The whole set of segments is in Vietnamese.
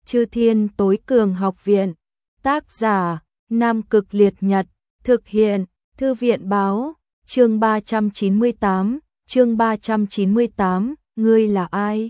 Chư Thiên Tối Cường Học Viện. Tác giả: Nam Cực Liệt Nhật. Thực hiện: Thư viện báo. Chương 398, ngươi là ai?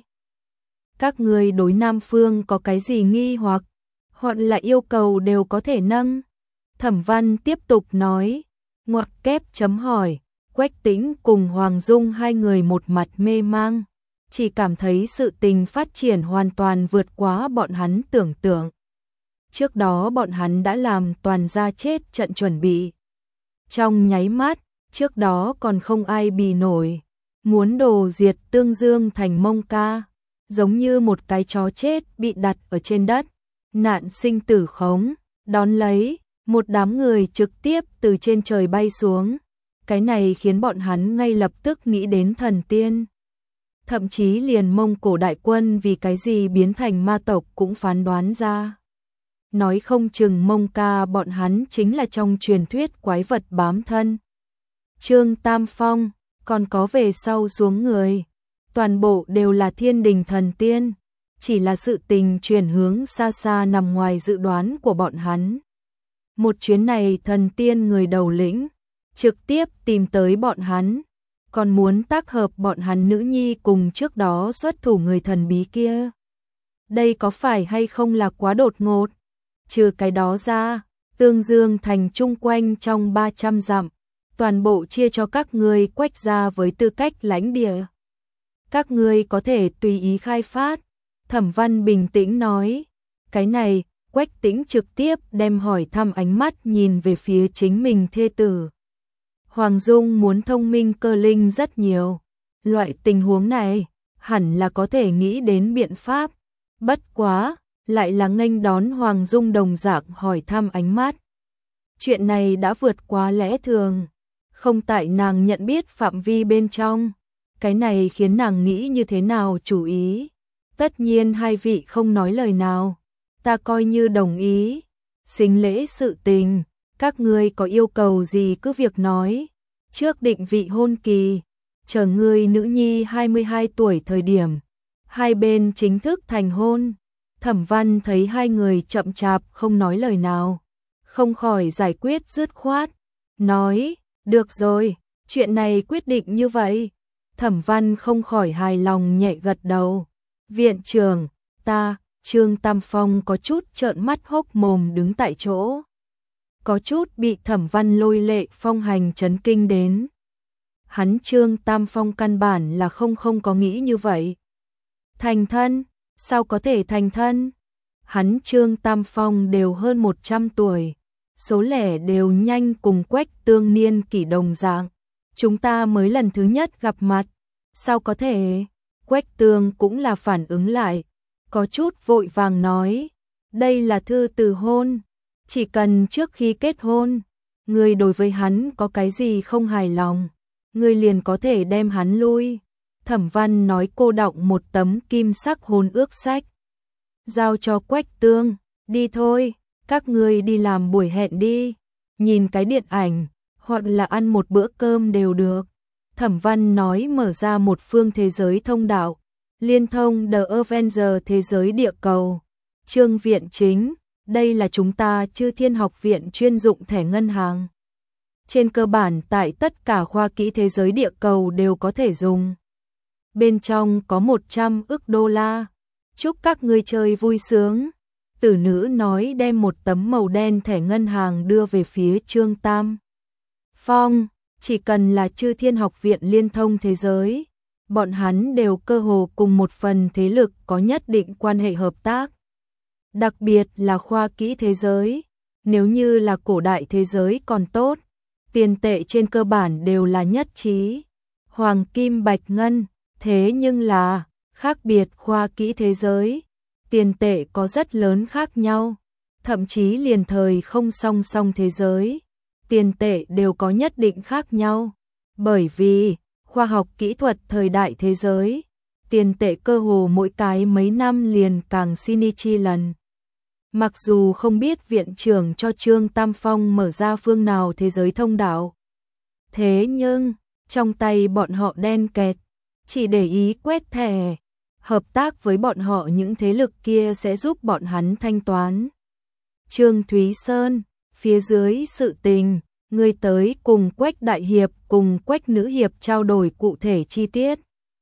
Các ngươi đối Nam Phương có cái gì nghi hoặc là yêu cầu đều có thể nâng. Thẩm Văn tiếp tục nói, ngoặc kép chấm hỏi. Quách Tĩnh cùng Hoàng Dung hai người một mặt mê mang, chỉ cảm thấy sự tình phát triển hoàn toàn vượt quá bọn hắn tưởng tượng. Trước đó bọn hắn đã làm toàn ra chết trận chuẩn bị. Trong nháy mắt, trước đó còn không ai bì nổi, muốn đồ diệt Tương Dương thành Mông Ca, giống như một cái chó chết bị đặt ở trên đất, nạn sinh tử khống, đón lấy, một đám người trực tiếp từ trên trời bay xuống. Cái này khiến bọn hắn ngay lập tức nghĩ đến thần tiên. Thậm chí liền Mông Cổ đại quân vì cái gì biến thành ma tộc cũng phán đoán ra. Nói không chừng Mông Ca bọn hắn chính là trong truyền thuyết quái vật bám thân. Trương Tam Phong, còn có về sau xuống người, toàn bộ đều là thiên đình thần tiên, chỉ là sự tình chuyển hướng xa xa nằm ngoài dự đoán của bọn hắn. Một chuyến này thần tiên người đầu lĩnh trực tiếp tìm tới bọn hắn, còn muốn tác hợp bọn hắn nữ nhi cùng trước đó xuất thủ người thần bí kia. Đây có phải hay không là quá đột ngột? Trừ cái đó ra, Tương Dương thành chung quanh trong 300 dặm, toàn bộ chia cho các ngươi Quách gia với tư cách lãnh địa. Các ngươi có thể tùy ý khai phát. Thẩm Văn bình tĩnh nói. Cái này, Quách Tĩnh trực tiếp đem hỏi thăm ánh mắt nhìn về phía chính mình thê tử. Hoàng Dung muốn thông minh cơ linh rất nhiều. Loại tình huống này, hẳn là có thể nghĩ đến biện pháp. Bất quá, lại là nghênh đón Hoàng Dung đồng dạng hỏi thăm ánh mắt. Chuyện này đã vượt quá lẽ thường, không tại nàng nhận biết phạm vi bên trong. Cái này khiến nàng nghĩ như thế nào chủ ý. Tất nhiên hai vị không nói lời nào, ta coi như đồng ý. Xính lễ sự tình, các ngươi có yêu cầu gì cứ việc nói. Trước định vị hôn kỳ, chờ ngươi nữ nhi 22 tuổi thời điểm, hai bên chính thức thành hôn. Thẩm Văn thấy hai người chậm chạp không nói lời nào, không khỏi giải quyết dứt khoát, nói, được rồi, chuyện này quyết định như vậy. Thẩm Văn không khỏi hài lòng nhẹ gật đầu. Viện trưởng, ta, Trương Tam Phong có chút trợn mắt hốc mồm đứng tại chỗ. Có chút bị Thẩm Văn lôi lệ phong hành chấn kinh đến. Hắn Trương Tam Phong căn bản là không có nghĩ như vậy. Thành thân, sao có thể thành thân? Hắn Trương Tam Phong đều hơn 100 tuổi, số lẻ đều nhanh cùng Quách Tương niên kỷ đồng dạng. Chúng ta mới lần thứ nhất gặp mặt, sao có thể? Quách Tương cũng là phản ứng lại, có chút vội vàng nói, đây là thư từ hôn, chỉ cần trước khi kết hôn, người đối với hắn có cái gì không hài lòng, người liền có thể đem hắn lui. Thẩm Văn nói cô đọng một tấm kim sắc hôn ước sách, giao cho Quách Tương, đi thôi, các ngươi đi làm buổi hẹn đi, nhìn cái điện ảnh, hoặc là ăn một bữa cơm đều được. Thẩm Văn nói mở ra một phương thế giới thông đạo, liên thông The Avenger thế giới địa cầu. Trương Viện Chính, đây là chúng ta Chư Thiên Học Viện chuyên dụng thẻ ngân hàng. Trên cơ bản tại tất cả khoa kỹ thế giới địa cầu đều có thể dùng. Bên trong có 100 ức đô la. Chúc các ngươi chơi vui sướng. Tử nữ nói đem một tấm màu đen thẻ ngân hàng đưa về phía Trương Tam Phong. Chỉ cần là Chư Thiên Học Viện liên thông thế giới, bọn hắn đều cơ hồ cùng một phần thế lực có nhất định quan hệ hợp tác. Đặc biệt là khoa kỹ thế giới, nếu như là cổ đại thế giới còn tốt, tiền tệ trên cơ bản đều là nhất trí, hoàng kim bạch ngân, thế nhưng là khác biệt khoa kỹ thế giới, tiền tệ có rất lớn khác nhau, thậm chí liền thời không song song thế giới, tiền tệ đều có nhất định khác nhau, bởi vì khoa học kỹ thuật thời đại thế giới, tiền tệ cơ hồ mỗi cái mấy năm liền càng xin chi lần. Mặc dù không biết viện trưởng cho Trương Tam Phong mở ra phương nào thế giới thông đạo, thế nhưng trong tay bọn họ đen kẹt, chỉ để ý quét thẻ, hợp tác với bọn họ những thế lực kia sẽ giúp bọn hắn thanh toán. Trương Thúy Sơn, phía dưới sự tình, ngươi tới cùng Quách Đại Hiệp cùng Quách Nữ Hiệp trao đổi cụ thể chi tiết.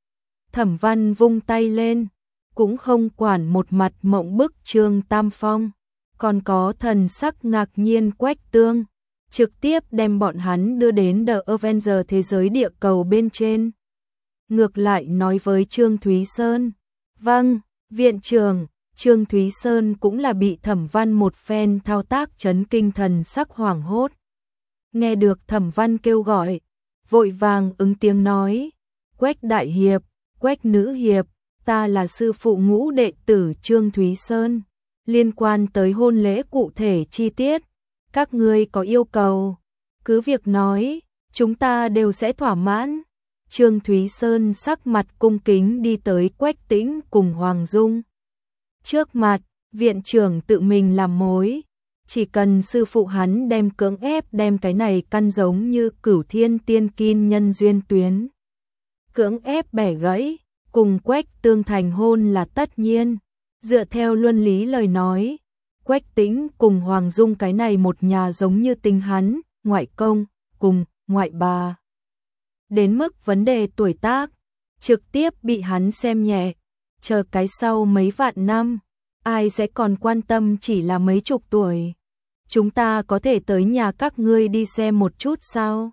Thẩm Văn vung tay lên, cũng không quản một mặt mộng bức Trương Tam Phong, còn có thần sắc ngạc nhiên Quách Tương, trực tiếp đem bọn hắn đưa đến The Avenger thế giới địa cầu bên trên. Ngược lại nói với Trương Thúy Sơn, vâng, viện trưởng. Trương Thúy Sơn cũng là bị Thẩm Văn một phen thao tác chấn kinh thần sắc hoảng hốt. Nghe được Thẩm Văn kêu gọi, vội vàng ứng tiếng nói, Quách Đại Hiệp, Quách Nữ Hiệp, ta là sư phụ ngũ đệ tử Trương Thúy Sơn. Liên quan tới hôn lễ cụ thể chi tiết, các ngươi có yêu cầu, cứ việc nói, chúng ta đều sẽ thỏa mãn. Trương Thúy Sơn sắc mặt cung kính đi tới Quách Tĩnh cùng Hoàng Dung. Trước mặt, viện trưởng tự mình làm mối, chỉ cần sư phụ hắn đem cưỡng ép đem cái này căn giống như Cửu Thiên Tiên Kim nhân duyên tuyến. Cưỡng ép bẻ gãy, cùng Quách Tương thành hôn là tất nhiên, dựa theo luân lý lời nói, Quách Tĩnh cùng Hoàng Dung cái này một nhà giống như tình hắn, ngoại công, cùng ngoại bà. Đến mức vấn đề tuổi tác, trực tiếp bị hắn xem nhẹ, chờ cái sau mấy vạn năm, ai sẽ còn quan tâm chỉ là mấy chục tuổi. Chúng ta có thể tới nhà các ngươi đi xem một chút sao?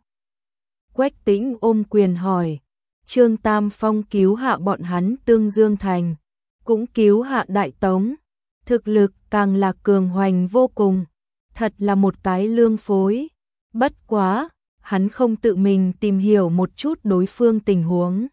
Quách Tĩnh ôm quyền hỏi. Trương Tam Phong cứu hạ bọn hắn Tương Dương Thành, cũng cứu hạ Đại Tống, thực lực càng là cường hoành vô cùng, thật là một cái lương phối. Bất quá, hắn không tự mình tìm hiểu một chút đối phương tình huống.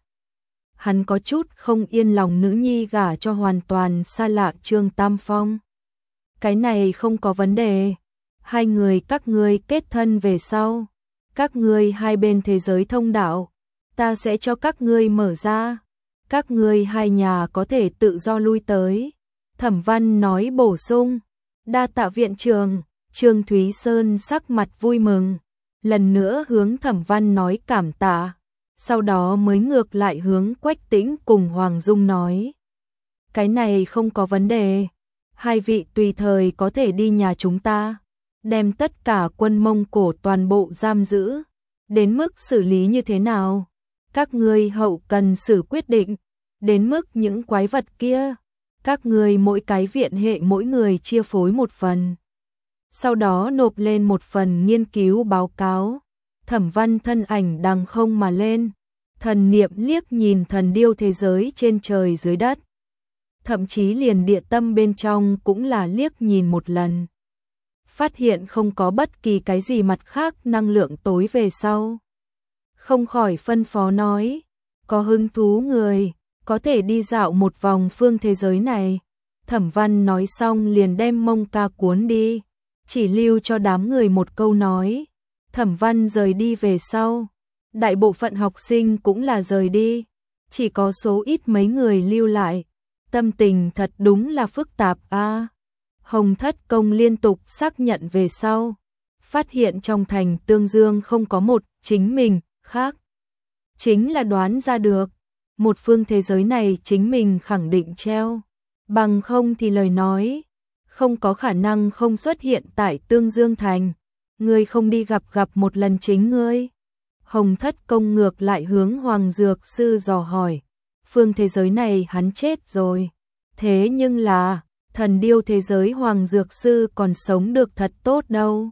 Hắn có chút không yên lòng nữ nhi gả cho hoàn toàn xa lạ Trương Tam Phong. Cái này không có vấn đề, hai người các ngươi kết thân về sau, các ngươi hai bên thế giới thông đạo, ta sẽ cho các ngươi mở ra, các ngươi hai nhà có thể tự do lui tới. Thẩm Văn nói bổ sung, đa tạ viện trưởng. Trương Thúy Sơn sắc mặt vui mừng, lần nữa hướng Thẩm Văn nói cảm tạ, sau đó mới ngược lại hướng Quách Tĩnh cùng Hoàng Dung nói. Cái này không có vấn đề, hai vị tùy thời có thể đi nhà chúng ta, đem tất cả quân Mông Cổ toàn bộ giam giữ, đến mức xử lý như thế nào, các ngươi hậu cần xử quyết định, đến mức những quái vật kia, các ngươi mỗi cái viện hệ mỗi người chia phối một phần. Sau đó nộp lên một phần nghiên cứu báo cáo. Thẩm Văn thân ảnh đằng không mà lên, thần niệm liếc nhìn thần điêu thế giới trên trời dưới đất. Thậm chí liền địa tâm bên trong cũng là liếc nhìn một lần. Phát hiện không có bất kỳ cái gì mặt khác năng lượng tối về sau. Không khỏi phân phó nói, có hứng thú người, có thể đi dạo một vòng phương thế giới này. Thẩm Văn nói xong liền đem mông ca cuốn đi, chỉ lưu cho đám người một câu nói. Thẩm Văn rời đi về sau, đại bộ phận học sinh cũng là rời đi, chỉ có số ít mấy người lưu lại. Tâm tình thật đúng là phức tạp a. Hồng Thất Công liên tục xác nhận về sau, phát hiện trong thành Tương Dương không có một chính mình khác. Chính là đoán ra được, một phương thế giới này chính mình khẳng định treo, bằng không thì lời nói, không có khả năng không xuất hiện tại Tương Dương Thành. Ngươi không đi gặp một lần chính ngươi. Hồng Thất Công ngược lại hướng Hoàng Dược Sư dò hỏi, phương thế giới này hắn chết rồi, thế nhưng là thần điêu thế giới Hoàng Dược Sư còn sống được thật tốt đâu.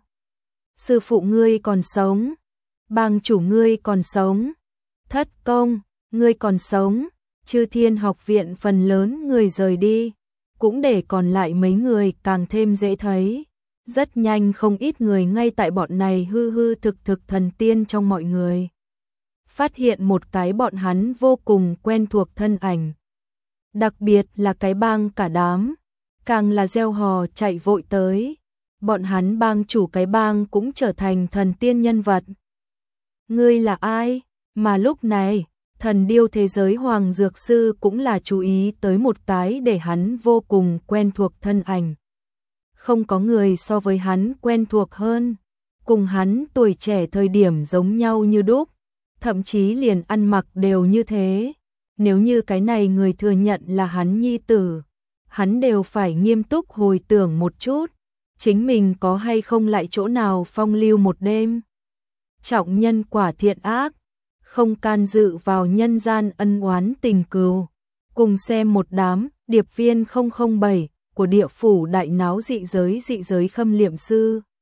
Sư phụ ngươi còn sống, bang chủ ngươi còn sống, Thất Công, ngươi còn sống. Chư Thiên Học Viện phần lớn người rời đi, cũng để còn lại mấy người càng thêm dễ thấy. Rất nhanh không ít người ngay tại bọn này hư hư thực thần tiên trong mọi người. Phát hiện một cái bọn hắn vô cùng quen thuộc thân ảnh. Đặc biệt là cái bang cả đám, càng là gieo hò chạy vội tới. Bọn hắn bang chủ cái bang cũng trở thành thần tiên nhân vật. Ngươi là ai? Mà lúc này, thần điêu thế giới Hoàng Dược Sư cũng là chú ý tới một cái để hắn vô cùng quen thuộc thân ảnh. Không có người so với hắn quen thuộc hơn, cùng hắn tuổi trẻ thời điểm giống nhau như đúc, thậm chí liền ăn mặc đều như thế. Nếu như cái này người thừa nhận là hắn nhi tử, hắn đều phải nghiêm túc hồi tưởng một chút, chính mình có hay không lại chỗ nào phong lưu một đêm. Trọng nhân quả thiện ác, không can dự vào nhân gian ân oán tình cừu. Cùng xem một đám điệp viên 007 của địa phủ đại náo dị giới khâm liệm sư.